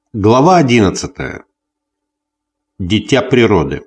Глава 11. Дитя природы.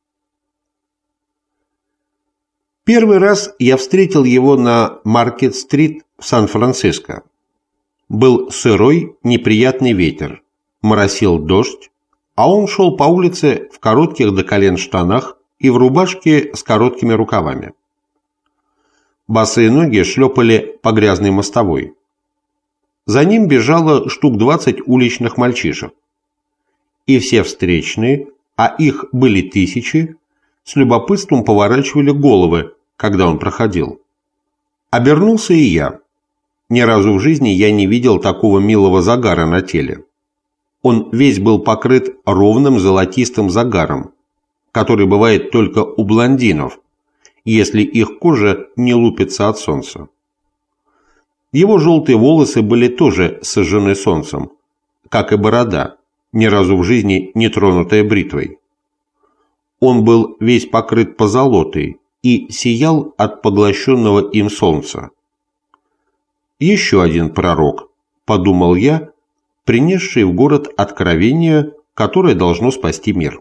Первый раз я встретил его на Маркет-стрит в Сан-Франциско. Был сырой, неприятный ветер, моросил дождь, а он шел по улице в коротких до колен штанах и в рубашке с короткими рукавами. Босые ноги шлепали по грязной мостовой. За ним бежало штук 20 уличных мальчишек. И все встречные, а их были тысячи, с любопытством поворачивали головы, когда он проходил. Обернулся и я. Ни разу в жизни я не видел такого милого загара на теле. Он весь был покрыт ровным золотистым загаром, который бывает только у блондинов, если их кожа не лупится от солнца. Его желтые волосы были тоже сожжены солнцем, как и борода, ни разу в жизни не тронутая бритвой. Он был весь покрыт позолотой и сиял от поглощенного им солнца. «Еще один пророк», – подумал я, принесший в город откровение, которое должно спасти мир.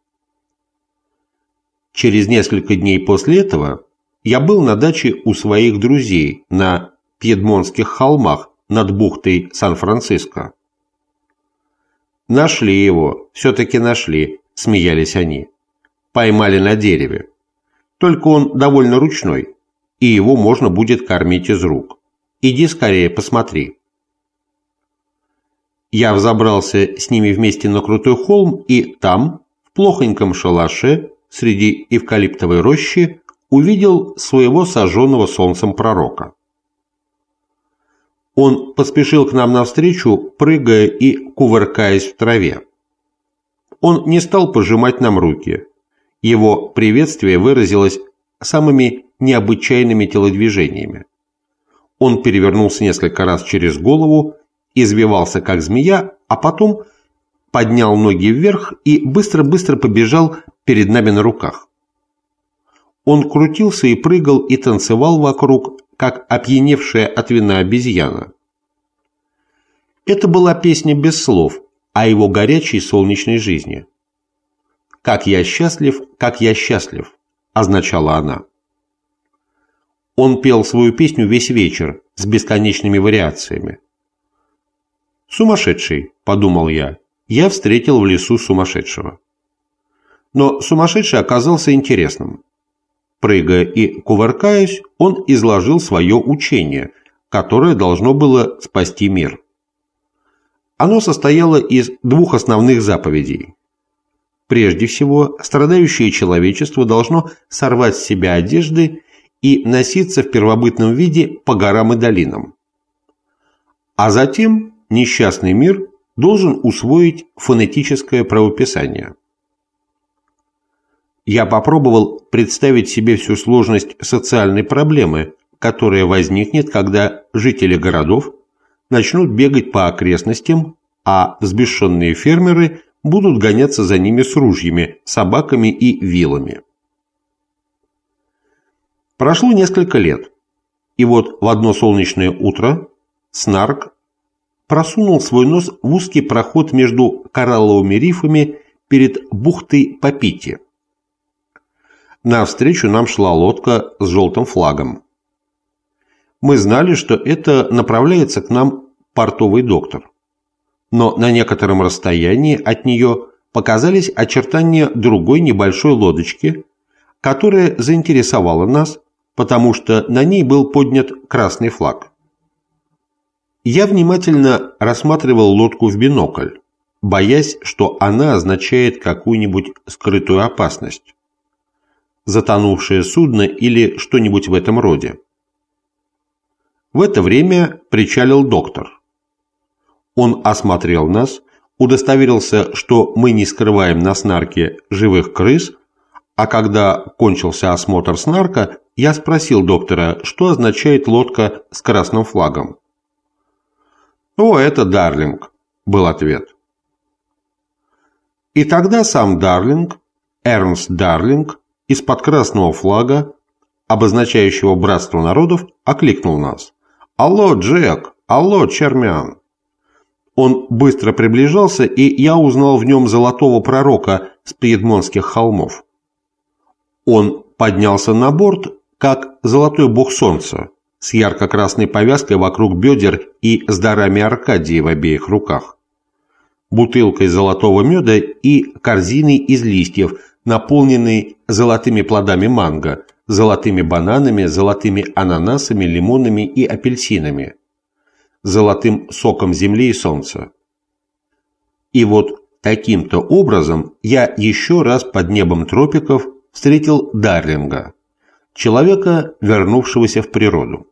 Через несколько дней после этого я был на даче у своих друзей на Пьедмонтских холмах над бухтой Сан-Франциско. «Нашли его, все-таки нашли», – смеялись они. «Поймали на дереве. Только он довольно ручной, и его можно будет кормить из рук. Иди скорее, посмотри». Я взобрался с ними вместе на крутой холм, и там, в плохоньком шалаше, среди эвкалиптовой рощи, увидел своего сожженного солнцем пророка. Он поспешил к нам навстречу, прыгая и кувыркаясь в траве. Он не стал пожимать нам руки. Его приветствие выразилось самыми необычайными телодвижениями. Он перевернулся несколько раз через голову, извивался как змея, а потом поднял ноги вверх и быстро-быстро побежал перед нами на руках. Он крутился и прыгал и танцевал вокруг, как опьяневшая от вина обезьяна. Это была песня без слов о его горячей солнечной жизни. как я счастлив, – означала она. Он пел свою песню весь вечер с бесконечными вариациями. «Сумасшедший», – подумал я встретил в лесу сумасшедшего. Но сумасшедший оказался интересным. Прыгая и кувыркаясь, он изложил свое учение, которое должно было спасти мир. Оно состояло из двух основных заповедей. Прежде всего, страдающее человечество должно сорвать с себя одежды и носиться в первобытном виде по горам и долинам. А затем несчастный мир должен усвоить фонетическое правописание. Я попробовал представить себе всю сложность социальной проблемы, которая возникнет, когда жители городов начнут бегать по окрестностям, а взбешенные фермеры будут гоняться за ними с ружьями, собаками и вилами. Прошло несколько лет, и вот в одно солнечное утро Снарк просунул свой нос в узкий проход между коралловыми рифами перед бухтой Папити. Навстречу нам шла лодка с желтым флагом. Мы знали, что это направляется к нам портовый доктор. Но на некотором расстоянии от нее показались очертания другой небольшой лодочки, которая заинтересовала нас, потому что на ней был поднят красный флаг. Я внимательно рассматривал лодку в бинокль, боясь, что она означает какую-нибудь скрытую опасность. Затонувшее судно или что-нибудь в этом роде. В это время причалил доктор. Он осмотрел нас, удостоверился, что мы не скрываем на Снарке живых крыс, а когда кончился осмотр Снарка, я спросил доктора, что означает лодка с красным флагом. «О, это Дарлинг», – был ответ. И тогда сам Дарлинг, Эрнст Дарлинг, из-под красного флага, обозначающего братство народов, окликнул нас. «Алло, Джек! Алло, Чермян!» Он быстро приближался, и я узнал в нем золотого пророка с Пьедмонтских холмов. Он поднялся на борт, как золотой бог солнца, с ярко-красной повязкой вокруг бедер и с дарами Аркадии в обеих руках, бутылкой золотого меда и корзиной из листьев, наполненной золотыми плодами манго, золотыми бананами, золотыми ананасами, лимонами и апельсинами, золотым соком земли и солнца. И вот таким-то образом я еще раз под небом тропиков встретил Дарлинга, человека, вернувшегося в природу.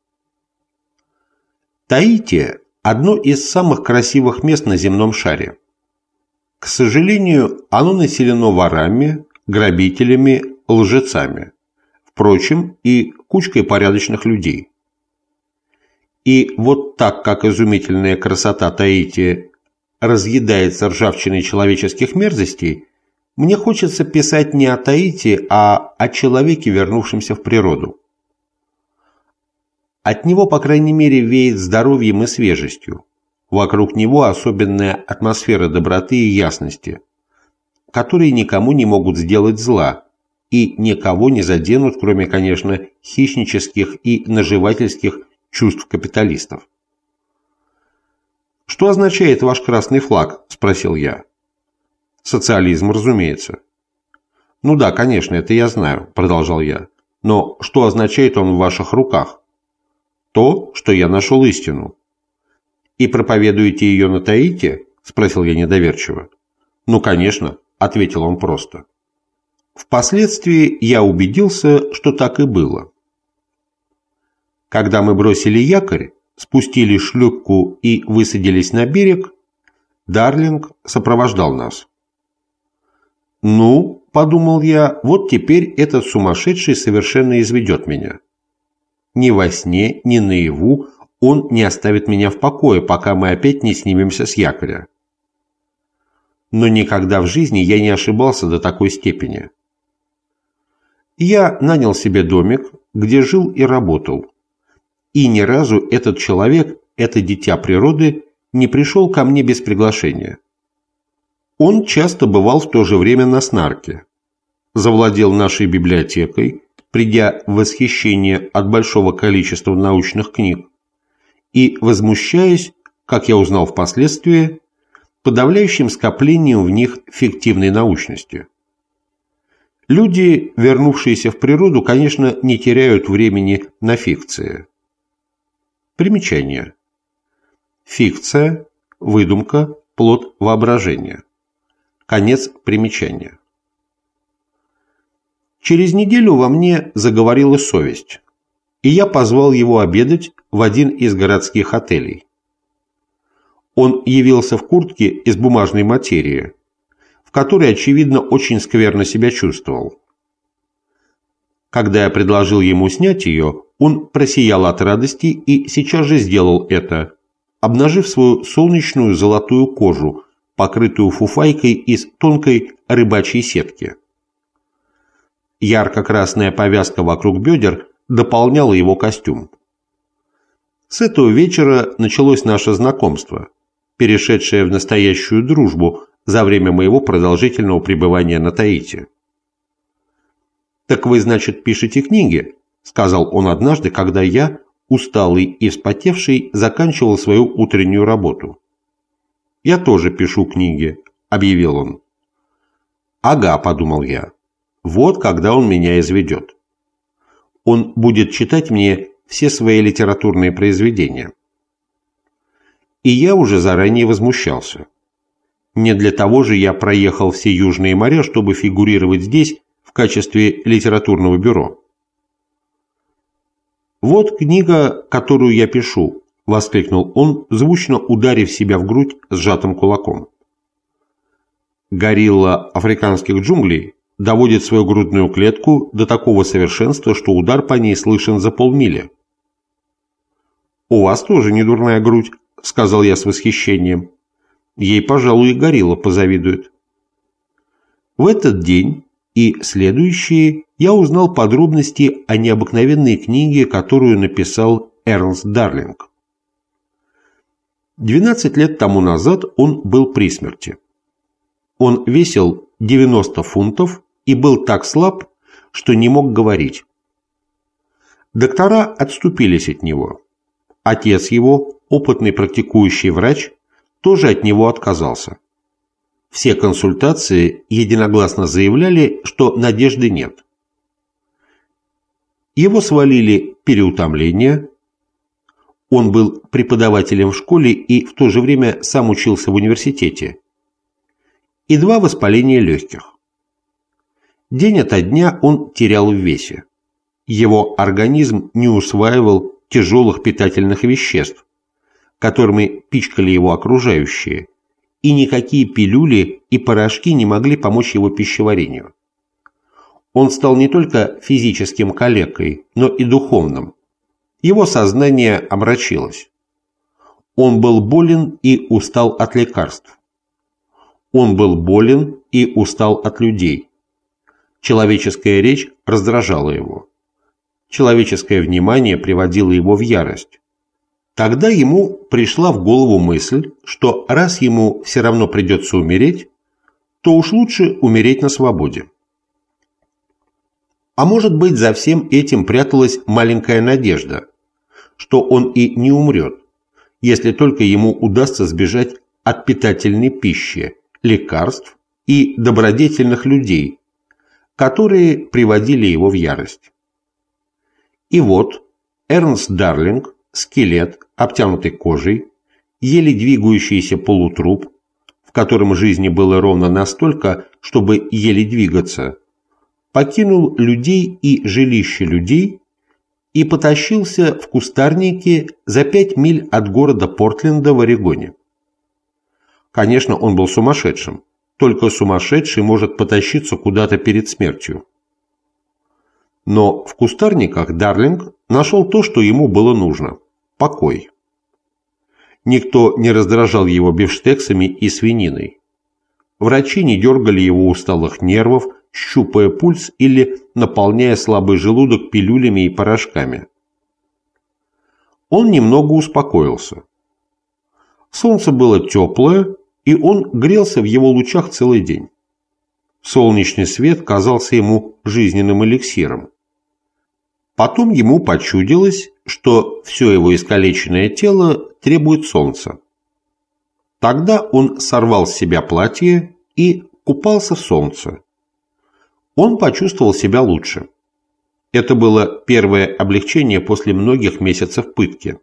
Таити – одно из самых красивых мест на земном шаре. К сожалению, оно населено ворами, грабителями, лжецами, впрочем, и кучкой порядочных людей. И вот так как изумительная красота Таити разъедается ржавчиной человеческих мерзостей, мне хочется писать не о Таити, а о человеке, вернувшемся в природу. От него, по крайней мере, веет здоровьем и свежестью. Вокруг него особенная атмосфера доброты и ясности, которые никому не могут сделать зла и никого не заденут, кроме, конечно, хищнических и наживательских чувств капиталистов. «Что означает ваш красный флаг?» – спросил я. «Социализм, разумеется». «Ну да, конечно, это я знаю», – продолжал я. «Но что означает он в ваших руках?» «То, что я нашел истину». «И проповедуете ее на Таити?» – спросил я недоверчиво. «Ну, конечно», – ответил он просто. Впоследствии я убедился, что так и было. Когда мы бросили якорь, спустили шлюпку и высадились на берег, Дарлинг сопровождал нас. «Ну, — подумал я, — вот теперь этот сумасшедший совершенно изведет меня. Ни во сне, ни наяву он не оставит меня в покое, пока мы опять не снимемся с якоря». Но никогда в жизни я не ошибался до такой степени. Я нанял себе домик, где жил и работал. И ни разу этот человек, это дитя природы, не пришел ко мне без приглашения. Он часто бывал в то же время на снарке, завладел нашей библиотекой, придя в восхищение от большого количества научных книг, и возмущаясь, как я узнал впоследствии, подавляющим скоплением в них фиктивной научности. Люди, вернувшиеся в природу, конечно, не теряют времени на фикции. Примечание. Фикция, выдумка, плод воображения. Конец примечания. Через неделю во мне заговорила совесть, и я позвал его обедать в один из городских отелей. Он явился в куртке из бумажной материи, в которой, очевидно, очень скверно себя чувствовал. Когда я предложил ему снять ее, он просиял от радости и сейчас же сделал это, обнажив свою солнечную золотую кожу, покрытую фуфайкой из тонкой рыбачьей сетки. Ярко-красная повязка вокруг бедер дополняла его костюм. С этого вечера началось наше знакомство, перешедшее в настоящую дружбу за время моего продолжительного пребывания на Таити. «Так вы, значит, пишете книги?» – сказал он однажды, когда я, усталый и вспотевший, заканчивал свою утреннюю работу. «Я тоже пишу книги», – объявил он. «Ага», – подумал я, – «вот когда он меня изведет. Он будет читать мне все свои литературные произведения». И я уже заранее возмущался. Не для того же я проехал все южные моря, чтобы фигурировать здесь в качестве литературного бюро. «Вот книга, которую я пишу», – воскликнул он, звучно ударив себя в грудь сжатым кулаком. Горилла африканских джунглей доводит свою грудную клетку до такого совершенства, что удар по ней слышен за полмили. «У вас тоже недурная грудь», – сказал я с восхищением. «Ей, пожалуй, и горилла позавидует». В этот день и следующие я узнал подробности о необыкновенной книге, которую написал Эрнст Дарлинг. 12 лет тому назад он был при смерти. Он весил 90 фунтов и был так слаб, что не мог говорить. Доктора отступились от него. Отец его, опытный практикующий врач, тоже от него отказался. Все консультации единогласно заявляли, что надежды нет. Его свалили переутомление. Он был преподавателем в школе и в то же время сам учился в университете. И 2 воспаления легких. День ото дня он терял в весе. Его организм не усваивал тяжелых питательных веществ, которыми пичкали его окружающие, и никакие пилюли и порошки не могли помочь его пищеварению. Он стал не только физическим калекой, но и духовным. Его сознание омрачилось. Он был болен и устал от лекарств. Он был болен и устал от людей. Человеческая речь раздражала его. Человеческое внимание приводило его в ярость. Тогда ему пришла в голову мысль, что раз ему все равно придется умереть, то уж лучше умереть на свободе. А может быть, за всем этим пряталась маленькая надежда, что он и не умрет, если только ему удастся сбежать от питательной пищи, лекарств и добродетельных людей, которые приводили его в ярость. И вот Эрнст Дарлинг, скелет, обтянутый кожей, еле двигающийся полутруп, в котором жизни было ровно настолько, чтобы еле двигаться, покинул людей и жилище людей и потащился в кустарнике за 5 миль от города Портленда в Орегоне. Конечно, он был сумасшедшим. Только сумасшедший может потащиться куда-то перед смертью. Но в кустарниках Дарлинг нашел то, что ему было нужно – покой. Никто не раздражал его бифштексами и свининой. Врачи не дергали его усталых нервов, щупая пульс или наполняя слабый желудок пилюлями и порошками. Он немного успокоился. Солнце было теплое, и он грелся в его лучах целый день. Солнечный свет казался ему жизненным эликсиром. Потом ему почудилось, что все его искалеченное тело требует солнца. Тогда он сорвал с себя платье и купался в солнце. Он почувствовал себя лучше. Это было первое облегчение после многих месяцев пытки.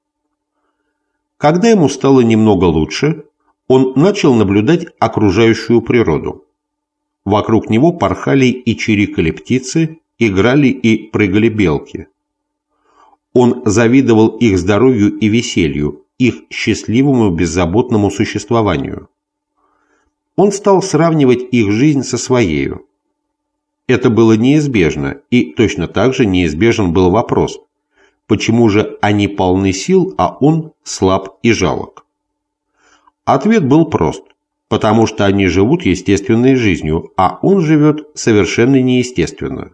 Когда ему стало немного лучше, он начал наблюдать окружающую природу. Вокруг него порхали и чирикали птицы, играли и прыгали белки. Он завидовал их здоровью и веселью, их счастливому беззаботному существованию. Он стал сравнивать их жизнь со своею. Это было неизбежно, и точно так же неизбежен был вопрос, почему же они полны сил, а он слаб и жалок? Ответ был прост, потому что они живут естественной жизнью, а он живет совершенно неестественно.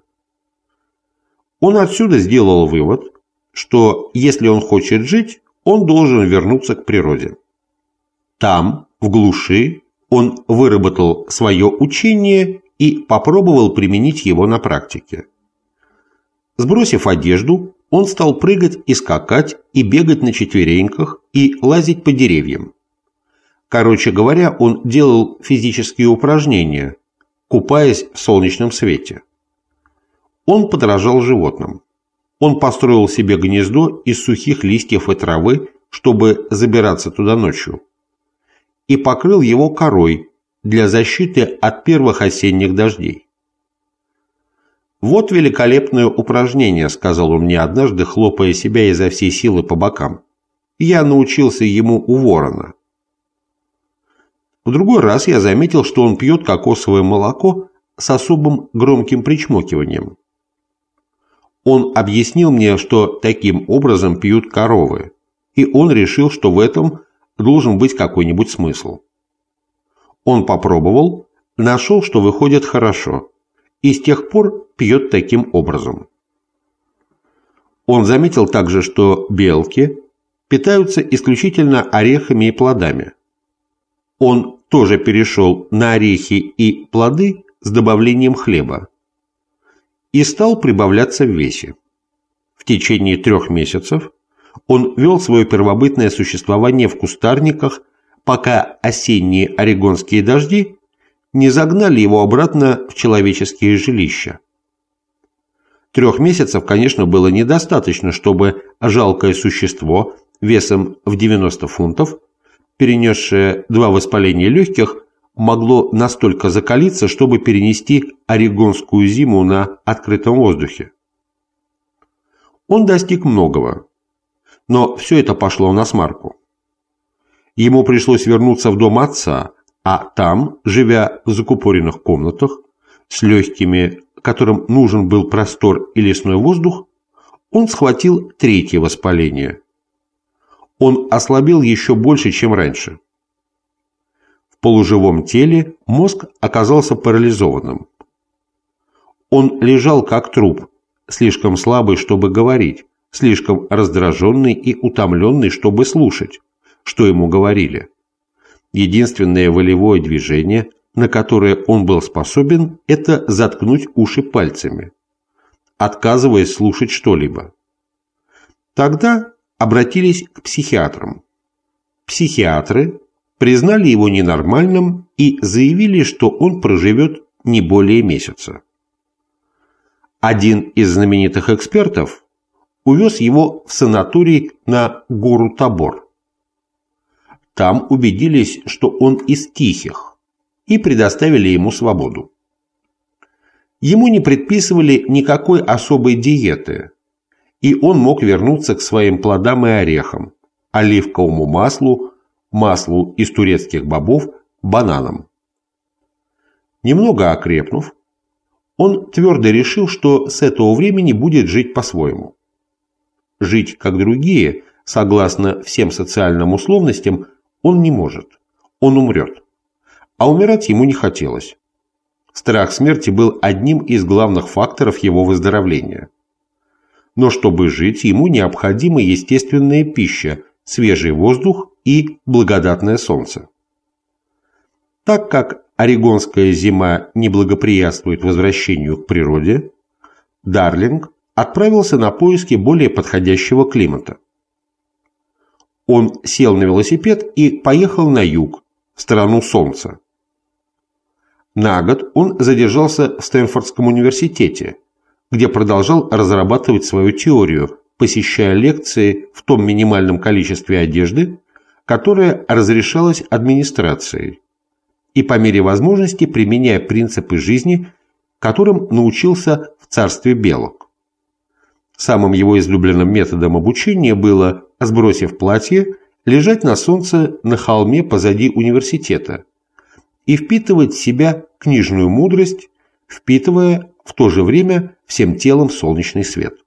Он отсюда сделал вывод, что если он хочет жить, он должен вернуться к природе. Там, в глуши, он выработал свое учение и попробовал применить его на практике. Сбросив одежду, он стал прыгать и скакать, и бегать на четвереньках, и лазить по деревьям. Короче говоря, он делал физические упражнения, купаясь в солнечном свете. Он подражал животным. Он построил себе гнездо из сухих листьев и травы, чтобы забираться туда ночью, и покрыл его корой для защиты от первых осенних дождей. «Вот великолепное упражнение», — сказал он мне однажды, хлопая себя изо всей силы по бокам. «Я научился ему у ворона». В другой раз я заметил, что он пьет кокосовое молоко с особым громким причмокиванием. Он объяснил мне, что таким образом пьют коровы, и он решил, что в этом должен быть какой-нибудь смысл. Он попробовал, нашел, что выходит хорошо, и с тех пор пьет таким образом. Он заметил также, что белки, питаются исключительно орехами и плодами. Он тоже перешел на орехи и плоды с добавлением хлеба и стал прибавляться в весе. В течение 3 месяцев он вел свое первобытное существование в кустарниках, пока осенние орегонские дожди не загнали его обратно в человеческие жилища. 3 месяцев, конечно, было недостаточно, чтобы жалкое существо весом в 90 фунтов, перенесшее 2 воспаления легких, могло настолько закалиться, чтобы перенести орегонскую зиму на открытом воздухе. Он достиг многого, но все это пошло насмарку. Ему пришлось вернуться в дом отца, а там, живя в закупоренных комнатах, с легкими, которым нужен был простор и лесной воздух, он схватил 3-е воспаление. Он ослабел еще больше, чем раньше. В полуживом теле мозг оказался парализованным. Он лежал как труп, слишком слабый, чтобы говорить, слишком раздраженный и утомленный, чтобы слушать, что ему говорили. Единственное волевое движение, на которое он был способен, это заткнуть уши пальцами, отказываясь слушать что-либо. Тогда обратились к психиатрам. Психиатры признали его ненормальным и заявили, что он проживет не более месяца. Один из знаменитых экспертов увез его в санаторий на гору Тобор. Там убедились, что он из тихих, и предоставили ему свободу. Ему не предписывали никакой особой диеты, и он мог вернуться к своим плодам и орехам, оливковому маслу, маслу из турецких бобов, бананам. Немного окрепнув, он твердо решил, что с этого времени будет жить по-своему. Жить, как другие, согласно всем социальным условностям, он не может. Он умрет. А умирать ему не хотелось. Страх смерти был одним из главных факторов его выздоровления. Но чтобы жить, ему необходима естественная пища, свежий воздух и благодатное солнце. Так как орегонская зима не благоприятствует возвращению к природе, Дарлинг отправился на поиски более подходящего климата. Он сел на велосипед и поехал на юг, в страну солнца. На год он задержался в Стэнфордском университете, где продолжал разрабатывать свою теорию, посещая лекции в том минимальном количестве одежды, которое разрешалось администрацией, и по мере возможности применяя принципы жизни, которым научился в царстве белок. Самым его излюбленным методом обучения было, сбросив платье, лежать на солнце на холме позади университета и впитывать в себя книжную мудрость, впитывая в то же время всем телом солнечный свет.